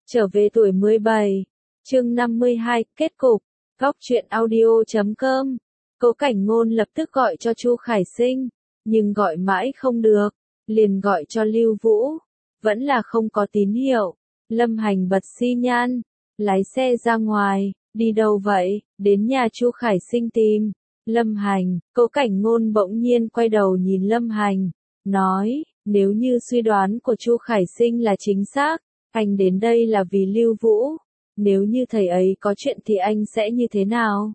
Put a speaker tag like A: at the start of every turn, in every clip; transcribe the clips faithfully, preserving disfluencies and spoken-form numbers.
A: Trở về tuổi mười bảy, chương năm mươi hai, kết cục, góc truyện audio chấm com. Cố Cảnh Ngôn lập tức gọi cho Chu Khải Sinh, nhưng gọi mãi không được, liền gọi cho Lưu Vũ, vẫn là không có tín hiệu. Lâm Hành bật xi nhan, lái xe ra ngoài, đi đâu vậy? Đến nhà Chu Khải Sinh tìm. Lâm Hành, Cố Cảnh Ngôn bỗng nhiên quay đầu nhìn Lâm Hành, nói, nếu như suy đoán của Chu Khải Sinh là chính xác, anh đến đây là vì Lưu Vũ, nếu như thầy ấy có chuyện thì anh sẽ như thế nào?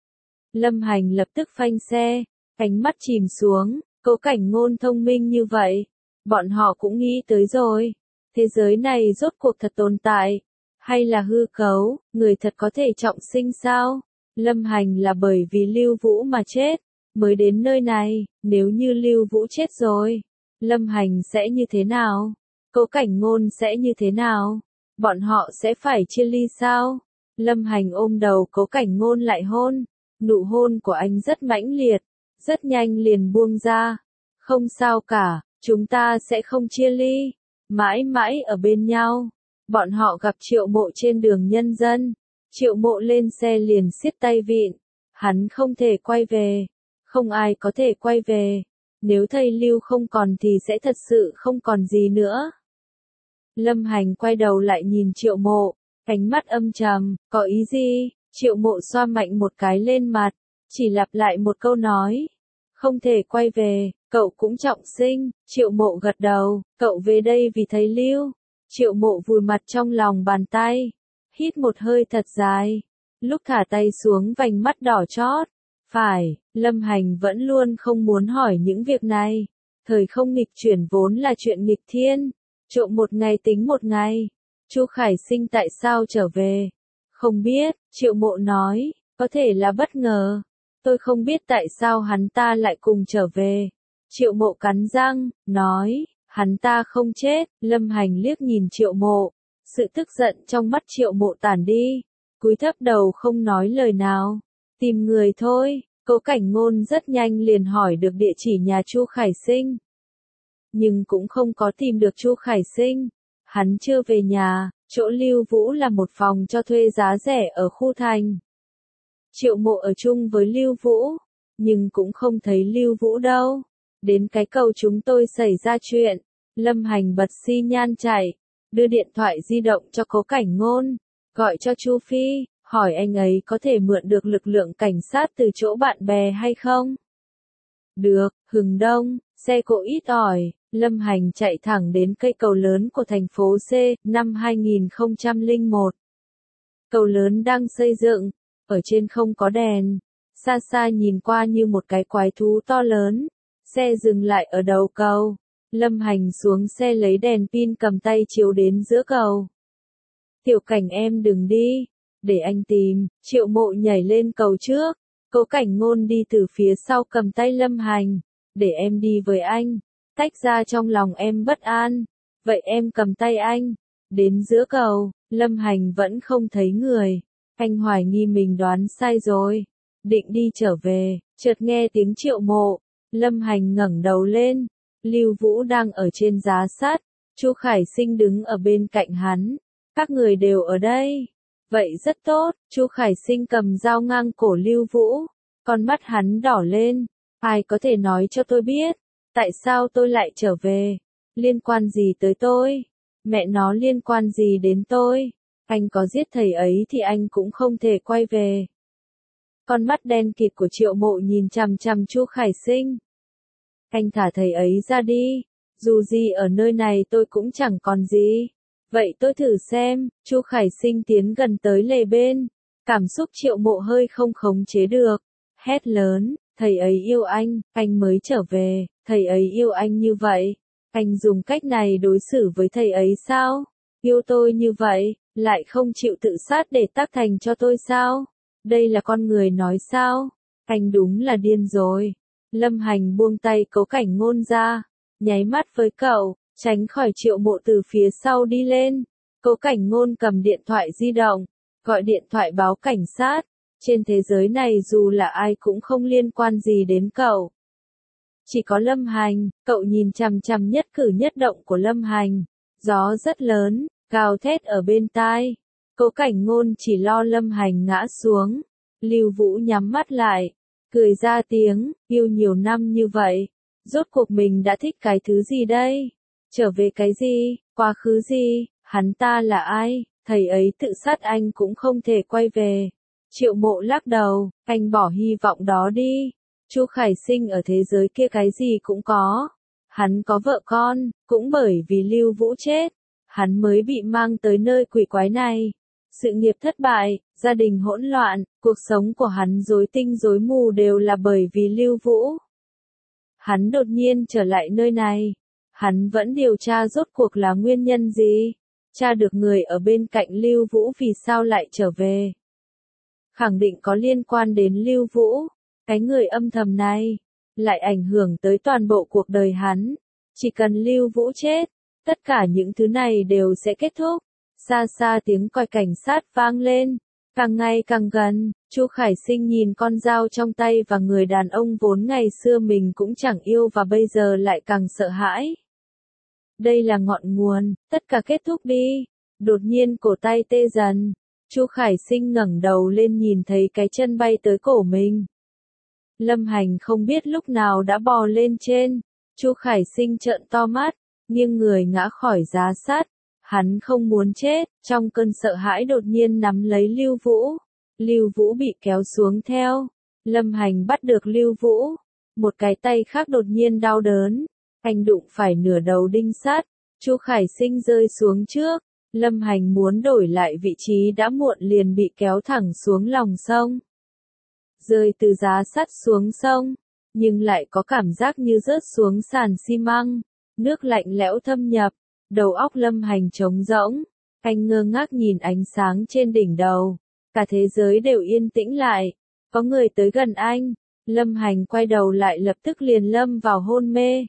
A: Lâm Hành lập tức phanh xe, ánh mắt chìm xuống, Cố Cảnh Ngôn thông minh như vậy, bọn họ cũng nghĩ tới rồi, thế giới này rốt cuộc thật tồn tại, hay là hư cấu, người thật có thể trọng sinh sao? Lâm Hành là bởi vì Lưu Vũ mà chết, mới đến nơi này, nếu như Lưu Vũ chết rồi, Lâm Hành sẽ như thế nào? Cố Cảnh Ngôn sẽ như thế nào? Bọn họ sẽ phải chia ly sao? Lâm Hành ôm đầu Cố Cảnh Ngôn lại hôn, nụ hôn của anh rất mãnh liệt, rất nhanh liền buông ra. Không sao cả, chúng ta sẽ không chia ly, mãi mãi ở bên nhau. Bọn họ gặp Triệu Mộ trên đường Nhân Dân, Triệu Mộ lên xe liền siết tay vịn, hắn không thể quay về, không ai có thể quay về, nếu thầy Lưu không còn thì sẽ thật sự không còn gì nữa. Lâm Hành quay đầu lại nhìn Triệu Mộ, ánh mắt âm trầm, có ý gì? Triệu Mộ xoa mạnh một cái lên mặt, chỉ lặp lại một câu nói, không thể quay về, cậu cũng trọng sinh. Triệu Mộ gật đầu, cậu về đây vì thầy Lưu. Triệu Mộ vùi mặt trong lòng bàn tay, hít một hơi thật dài, lúc thả tay xuống vành mắt đỏ chót. Phải, Lâm Hành vẫn luôn không muốn hỏi những việc này, thời không nghịch chuyển vốn là chuyện nghịch thiên, trộm một ngày tính một ngày. Chu Khải Sinh tại sao trở về? Không biết, Triệu Mộ nói, có thể là bất ngờ. Tôi không biết tại sao hắn ta lại cùng trở về. Triệu Mộ cắn răng, nói, hắn ta không chết. Lâm Hành liếc nhìn Triệu Mộ, sự tức giận trong mắt Triệu Mộ tản đi, cúi thấp đầu không nói lời nào. Tìm người thôi. Cố Cảnh Ngôn rất nhanh liền hỏi được địa chỉ nhà Chu Khải Sinh, nhưng cũng không có tìm được Chu Khải Sinh. Hắn chưa về nhà, chỗ Lưu Vũ là một phòng cho thuê giá rẻ ở khu thành. Triệu Mộ ở chung với Lưu Vũ, nhưng cũng không thấy Lưu Vũ đâu. Đến cái cầu chúng tôi xảy ra chuyện, Lâm Hành bật xi nhan chạy, đưa điện thoại di động cho Cố Cảnh Ngôn, gọi cho Chu Phi, hỏi anh ấy có thể mượn được lực lượng cảnh sát từ chỗ bạn bè hay không? Được, Hừng Đông, xe cộ ít ỏi. Lâm Hành chạy thẳng đến cây cầu lớn của thành phố C, năm hai nghìn không trăm lẻ một. Cầu lớn đang xây dựng, ở trên không có đèn, xa xa nhìn qua như một cái quái thú to lớn. Xe dừng lại ở đầu cầu, Lâm Hành xuống xe lấy đèn pin cầm tay chiếu đến giữa cầu. Tiểu Cảnh em đừng đi, để anh tìm. Triệu Mộ nhảy lên cầu trước, Cố Cảnh Ngôn đi từ phía sau cầm tay Lâm Hành, để em đi với anh. Tách ra trong lòng em bất an, vậy em cầm tay anh. Đến giữa cầu, Lâm Hành vẫn không thấy người, anh hoài nghi mình đoán sai rồi, định đi trở về, chợt nghe tiếng Triệu Mộ. Lâm Hành ngẩng đầu lên, Lưu Vũ đang ở trên giá sắt, Chu Khải Sinh đứng ở bên cạnh hắn, các người đều ở đây. Vậy rất tốt. Chu Khải Sinh cầm dao ngang cổ Lưu Vũ, con mắt hắn đỏ lên, ai có thể nói cho tôi biết, tại sao tôi lại trở về? Liên quan gì tới tôi? Mẹ nó liên quan gì đến tôi? Anh có giết thầy ấy thì anh cũng không thể quay về. Con mắt đen kịt của Triệu Mộ nhìn chằm chằm Chu Khải Sinh. Anh thả thầy ấy ra đi, dù gì ở nơi này tôi cũng chẳng còn gì. Vậy tôi thử xem. Chu Khải Sinh tiến gần tới lề bên, cảm xúc Triệu Mộ hơi không khống chế được, hét lớn, thầy ấy yêu anh, anh mới trở về, thầy ấy yêu anh như vậy, anh dùng cách này đối xử với thầy ấy sao? Yêu tôi như vậy, lại không chịu tự sát để tác thành cho tôi sao? Đây là con người nói sao? Anh đúng là điên rồi. Lâm Hành buông tay Cố Cảnh Ngôn ra, nháy mắt với cậu, tránh khỏi Triệu Mộ từ phía sau đi lên. Cố Cảnh Ngôn cầm điện thoại di động, gọi điện thoại báo cảnh sát. Trên thế giới này dù là ai cũng không liên quan gì đến cậu. Chỉ có Lâm Hành, cậu nhìn chằm chằm nhất cử nhất động của Lâm Hành. Gió rất lớn, gào thét ở bên tai. Cố Cảnh Ngôn chỉ lo Lâm Hành ngã xuống. Lưu Vũ nhắm mắt lại, cười ra tiếng, yêu nhiều năm như vậy, rốt cuộc mình đã thích cái thứ gì đây? Trở về cái gì? Quá khứ gì? Hắn ta là ai? Thầy ấy tự sát anh cũng không thể quay về. Triệu Mộ lắc đầu, anh bỏ hy vọng đó đi. Chu Khải Sinh ở thế giới kia cái gì cũng có. Hắn có vợ con, cũng bởi vì Lưu Vũ chết, hắn mới bị mang tới nơi quỷ quái này. Sự nghiệp thất bại, gia đình hỗn loạn, cuộc sống của hắn rối tinh rối mù đều là bởi vì Lưu Vũ. Hắn đột nhiên trở lại nơi này. Hắn vẫn điều tra rốt cuộc là nguyên nhân gì. Tra được người ở bên cạnh Lưu Vũ vì sao lại trở về. Khẳng định có liên quan đến Lưu Vũ. Cái người âm thầm này, lại ảnh hưởng tới toàn bộ cuộc đời hắn. Chỉ cần Lưu Vũ chết, tất cả những thứ này đều sẽ kết thúc. Xa xa tiếng còi cảnh sát vang lên, càng ngày càng gần. Chu Khải Sinh nhìn con dao trong tay và người đàn ông vốn ngày xưa mình cũng chẳng yêu và bây giờ lại càng sợ hãi. Đây là ngọn nguồn, tất cả kết thúc đi. Đột nhiên cổ tay tê dần. Chu Khải Sinh ngẩng đầu lên nhìn thấy cái chân bay tới cổ mình. Lâm Hành không biết lúc nào đã bò lên trên. Chu Khải Sinh trợn to mắt, nghiêng người ngã khỏi giá sắt. Hắn không muốn chết, trong cơn sợ hãi đột nhiên nắm lấy Lưu Vũ. Lưu Vũ bị kéo xuống theo. Lâm Hành bắt được Lưu Vũ. Một cái tay khác đột nhiên đau đớn. Anh đụng phải nửa đầu đinh sắt. Chu Khải Sinh rơi xuống trước. Lâm Hành muốn đổi lại vị trí đã muộn liền bị kéo thẳng xuống lòng sông. Rơi từ giá sắt xuống sông, nhưng lại có cảm giác như rớt xuống sàn xi măng. Nước lạnh lẽo thâm nhập, đầu óc Lâm Hành trống rỗng. Anh ngơ ngác nhìn ánh sáng trên đỉnh đầu. Cả thế giới đều yên tĩnh lại. Có người tới gần anh. Lâm Hành quay đầu lại lập tức liền lâm vào hôn mê.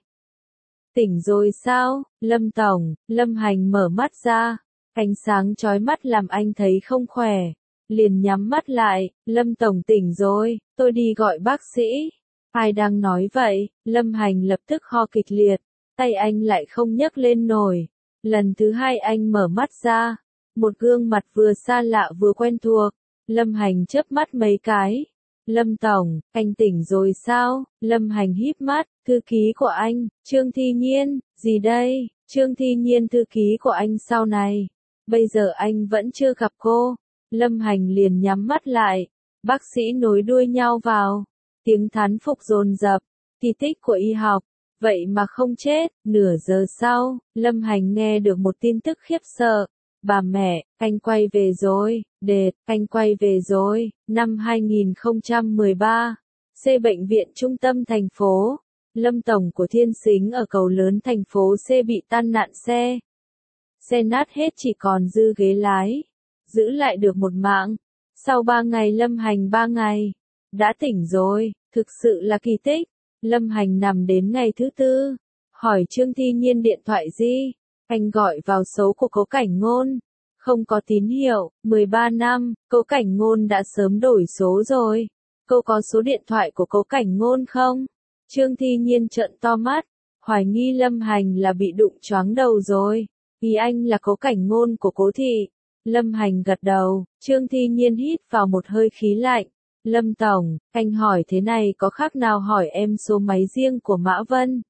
A: Tỉnh rồi sao, Lâm Tổng? Lâm Hành mở mắt ra. Ánh sáng chói mắt làm anh thấy không khỏe. Liền nhắm mắt lại. Lâm Tổng tỉnh rồi, tôi đi gọi bác sĩ. Ai đang nói vậy? Lâm Hành lập tức ho kịch liệt. Tay anh lại không nhấc lên nổi. Lần thứ hai anh mở mắt ra. Một gương mặt vừa xa lạ vừa quen thuộc. Lâm Hành chớp mắt mấy cái. Lâm Tổng, anh tỉnh rồi sao? Lâm Hành híp mắt. Thư ký của anh, Trương Thi Nhiên. Gì đây? Trương Thi Nhiên thư ký của anh sau này. Bây giờ anh vẫn chưa gặp cô. Lâm Hành liền nhắm mắt lại. Bác sĩ nối đuôi nhau vào. Tiếng thán phục dồn dập. Kỳ tích của y học. Vậy mà không chết. Nửa giờ sau, Lâm Hành nghe được một tin tức khiếp sợ. Bà mẹ, anh quay về rồi. Đệt, anh quay về rồi. Năm hai nghìn không trăm mười ba, C bệnh viện trung tâm thành phố. Lâm Tổng của Thiên Sính ở cầu lớn thành phố C bị tai nạn xe. Xe nát hết chỉ còn dư ghế lái. Giữ lại được một mạng. Sau ba ngày Lâm Hành ba ngày. Đã tỉnh rồi, thực sự là kỳ tích. Lâm Hành nằm đến ngày thứ tư. Hỏi Trương Thi Nhiên điện thoại gì? Anh gọi vào số của Cố Cảnh Ngôn. Không có tín hiệu. mười ba năm, Cố Cảnh Ngôn đã sớm đổi số rồi. Cô có số điện thoại của Cố Cảnh Ngôn không? Trương Thi Nhiên trợn to mắt. Hoài nghi Lâm Hành là bị đụng choáng đầu rồi. Vì anh là Cố Cảnh Ngôn của Cố thị. Lâm Hành gật đầu. Trương Thi Nhiên hít vào một hơi khí lạnh. Lâm Tổng, anh hỏi thế này có khác nào hỏi em số máy riêng của Mã Vân?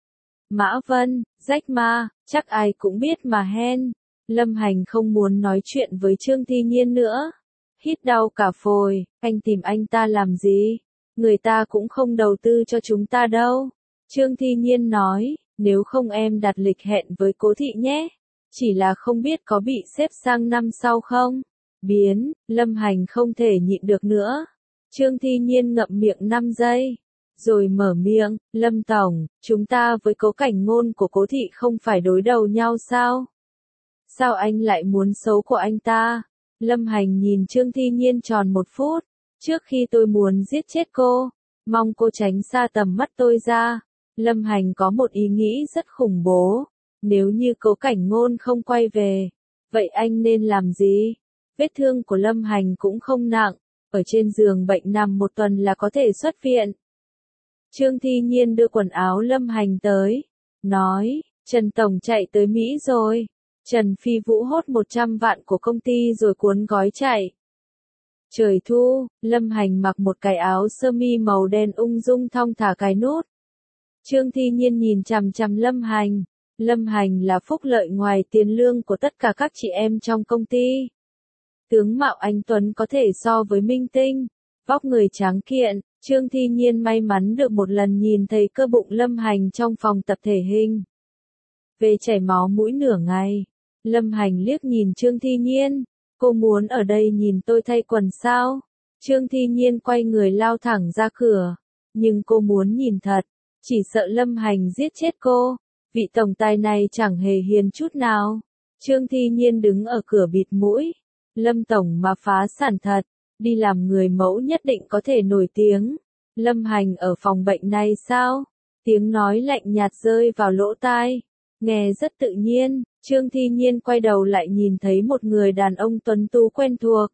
A: Mã Vân, Jack Ma, chắc ai cũng biết mà hen. Lâm Hành không muốn nói chuyện với Trương Thi Nhiên nữa. Hít đau cả phổi, anh tìm anh ta làm gì? Người ta cũng không đầu tư cho chúng ta đâu. Trương Thi Nhiên nói, nếu không em đặt lịch hẹn với Cố thị nhé. Chỉ là không biết có bị xếp sang năm sau không? Biến, Lâm Hành không thể nhịn được nữa. Trương Thi Nhiên ngậm miệng năm giây. Rồi mở miệng, Lâm Tổng, chúng ta với Cố Cảnh Ngôn của Cố thị không phải đối đầu nhau sao? Sao anh lại muốn xấu của anh ta? Lâm Hành nhìn Trương Thi Nhiên tròn một phút. Trước khi tôi muốn giết chết cô, mong cô tránh xa tầm mắt tôi ra. Lâm Hành có một ý nghĩ rất khủng bố. Nếu như Cố Cảnh Ngôn không quay về, vậy anh nên làm gì? Vết thương của Lâm Hành cũng không nặng. Ở trên giường bệnh nằm một tuần là có thể xuất viện. Trương Thi Nhiên đưa quần áo Lâm Hành tới. Nói, Trần Tổng chạy tới Mỹ rồi. Trần Phi Vũ hốt một trăm vạn của công ty rồi cuốn gói chạy. Trời thu, Lâm Hành mặc một cái áo sơ mi màu đen ung dung thong thả cài nút. Trương Thi Nhiên nhìn chằm chằm Lâm Hành. Lâm Hành là phúc lợi ngoài tiền lương của tất cả các chị em trong công ty. Tướng mạo anh tuấn có thể so với minh tinh, vóc người tráng kiện. Trương Thi Nhiên may mắn được một lần nhìn thấy cơ bụng Lâm Hành trong phòng tập thể hình. Về chảy máu mũi nửa ngày, Lâm Hành liếc nhìn Trương Thi Nhiên, cô muốn ở đây nhìn tôi thay quần sao? Trương Thi Nhiên quay người lao thẳng ra cửa, nhưng cô muốn nhìn thật, chỉ sợ Lâm Hành giết chết cô, vị tổng tài này chẳng hề hiền chút nào. Trương Thi Nhiên đứng ở cửa bịt mũi, Lâm tổng mà phá sản thật, đi làm người mẫu nhất định có thể nổi tiếng. Lâm Hành ở phòng bệnh này sao? Tiếng nói lạnh nhạt rơi vào lỗ tai, nghe rất tự nhiên. Trương Thi Nhiên quay đầu lại nhìn thấy một người đàn ông tuấn tú quen thuộc.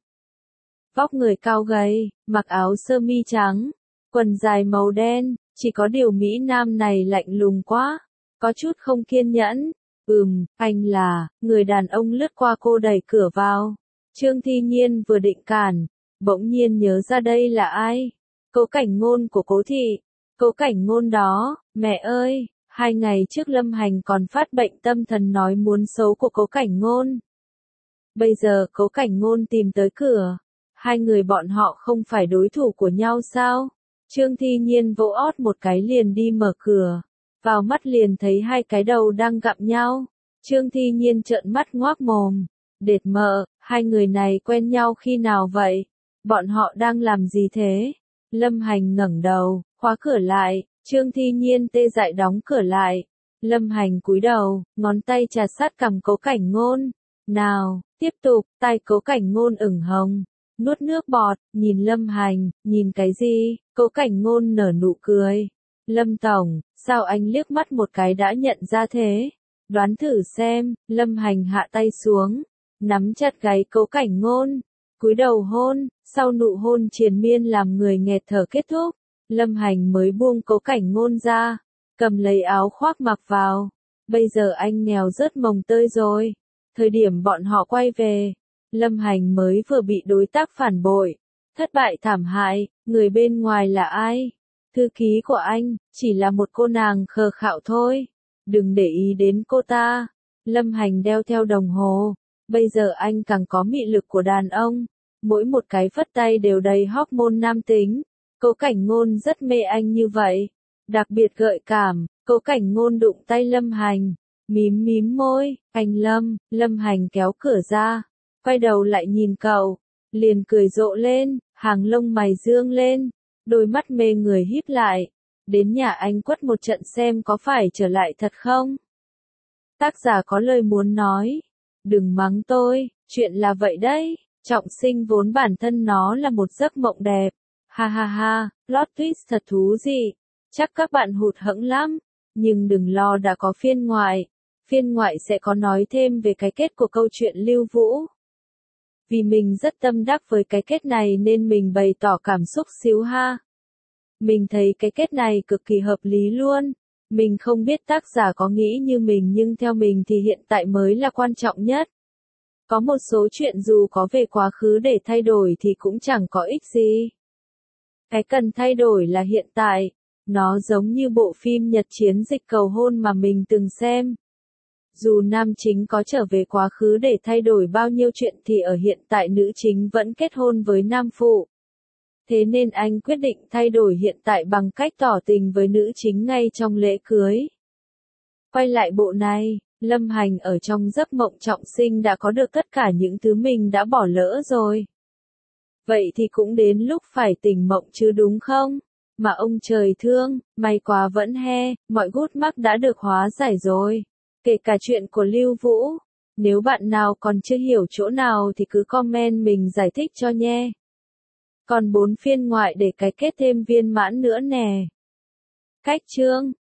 A: Vóc người cao gầy, mặc áo sơ mi trắng, quần dài màu đen, chỉ có điều Mỹ Nam này lạnh lùng quá, có chút không kiên nhẫn. Ừm, anh là, người đàn ông lướt qua cô đẩy cửa vào. Trương Thi Nhiên vừa định cản, bỗng nhiên nhớ ra đây là ai. Cố Cảnh Ngôn của Cố thị. Cố Cảnh Ngôn đó, mẹ ơi, hai ngày trước Lâm Hành còn phát bệnh tâm thần nói muốn xấu của Cố Cảnh Ngôn. Bây giờ Cố Cảnh Ngôn tìm tới cửa, hai người bọn họ không phải đối thủ của nhau sao? Trương Thi Nhiên vỗ ót một cái liền đi mở cửa, vào mắt liền thấy hai cái đầu đang gặm nhau. Trương Thi Nhiên trợn mắt ngoác mồm, đệt mợ, hai người này quen nhau khi nào vậy? Bọn họ đang làm gì thế? Lâm Hành ngẩng đầu, khóa cửa lại, Trương Thi Nhiên tê dại đóng cửa lại. Lâm Hành cúi đầu, ngón tay chà sát cằm Cố Cảnh Ngôn. Nào, tiếp tục, tai Cố Cảnh Ngôn ửng hồng, nuốt nước bọt, nhìn Lâm Hành, nhìn cái gì? Cố Cảnh Ngôn nở nụ cười. Lâm tổng, sao anh liếc mắt một cái đã nhận ra thế? Đoán thử xem. Lâm Hành hạ tay xuống, nắm chặt gáy Cố Cảnh Ngôn, cúi đầu hôn. Sau nụ hôn triền miên làm người nghẹt thở kết thúc, Lâm Hành mới buông Cố Cảnh Ngôn ra, cầm lấy áo khoác mặc vào. Bây giờ anh nghèo rớt mồng tơi rồi. Thời điểm bọn họ quay về, Lâm Hành mới vừa bị đối tác phản bội, thất bại thảm hại. Người bên ngoài là ai? Thư ký của anh, chỉ là một cô nàng khờ khạo thôi. Đừng để ý đến cô ta. Lâm Hành đeo theo đồng hồ. Bây giờ anh càng có mị lực của đàn ông. Mỗi một cái phất tay đều đầy hormone nam tính. Cố Cảnh Ngôn rất mê anh như vậy. Đặc biệt gợi cảm. Cố Cảnh Ngôn đụng tay Lâm Hành, mím mím môi. Anh Lâm. Lâm Hành kéo cửa ra, quay đầu lại nhìn cậu, liền cười rộ lên, hàng lông mày dương lên, đôi mắt mê người híp lại. Đến nhà anh quất một trận xem có phải trở lại thật không? Tác giả có lời muốn nói. Đừng mắng tôi, chuyện là vậy đấy. Trọng sinh vốn bản thân nó là một giấc mộng đẹp. Ha ha ha, plot twist thật thú vị. Chắc các bạn hụt hẫng lắm. Nhưng đừng lo, đã có phiên ngoại. Phiên ngoại sẽ có nói thêm về cái kết của câu chuyện Lưu Vũ. Vì mình rất tâm đắc với cái kết này nên mình bày tỏ cảm xúc xíu ha. Mình thấy cái kết này cực kỳ hợp lý luôn. Mình không biết tác giả có nghĩ như mình nhưng theo mình thì hiện tại mới là quan trọng nhất. Có một số chuyện dù có về quá khứ để thay đổi thì cũng chẳng có ích gì. Cái cần thay đổi là hiện tại. Nó giống như bộ phim Nhật Chiến Dịch Cầu Hôn mà mình từng xem. Dù nam chính có trở về quá khứ để thay đổi bao nhiêu chuyện thì ở hiện tại nữ chính vẫn kết hôn với nam phụ. Thế nên anh quyết định thay đổi hiện tại bằng cách tỏ tình với nữ chính ngay trong lễ cưới. Quay lại bộ này, Lâm Hành ở trong giấc mộng trọng sinh đã có được tất cả những thứ mình đã bỏ lỡ rồi. Vậy thì cũng đến lúc phải tỉnh mộng chứ đúng không? Mà ông trời thương, may quá vẫn he, mọi gút mắc đã được hóa giải rồi. Kể cả chuyện của Lưu Vũ. Nếu bạn nào còn chưa hiểu chỗ nào thì cứ comment mình giải thích cho nhé. Còn bốn phiên ngoại để cái kết thêm viên mãn nữa nè. Cách chương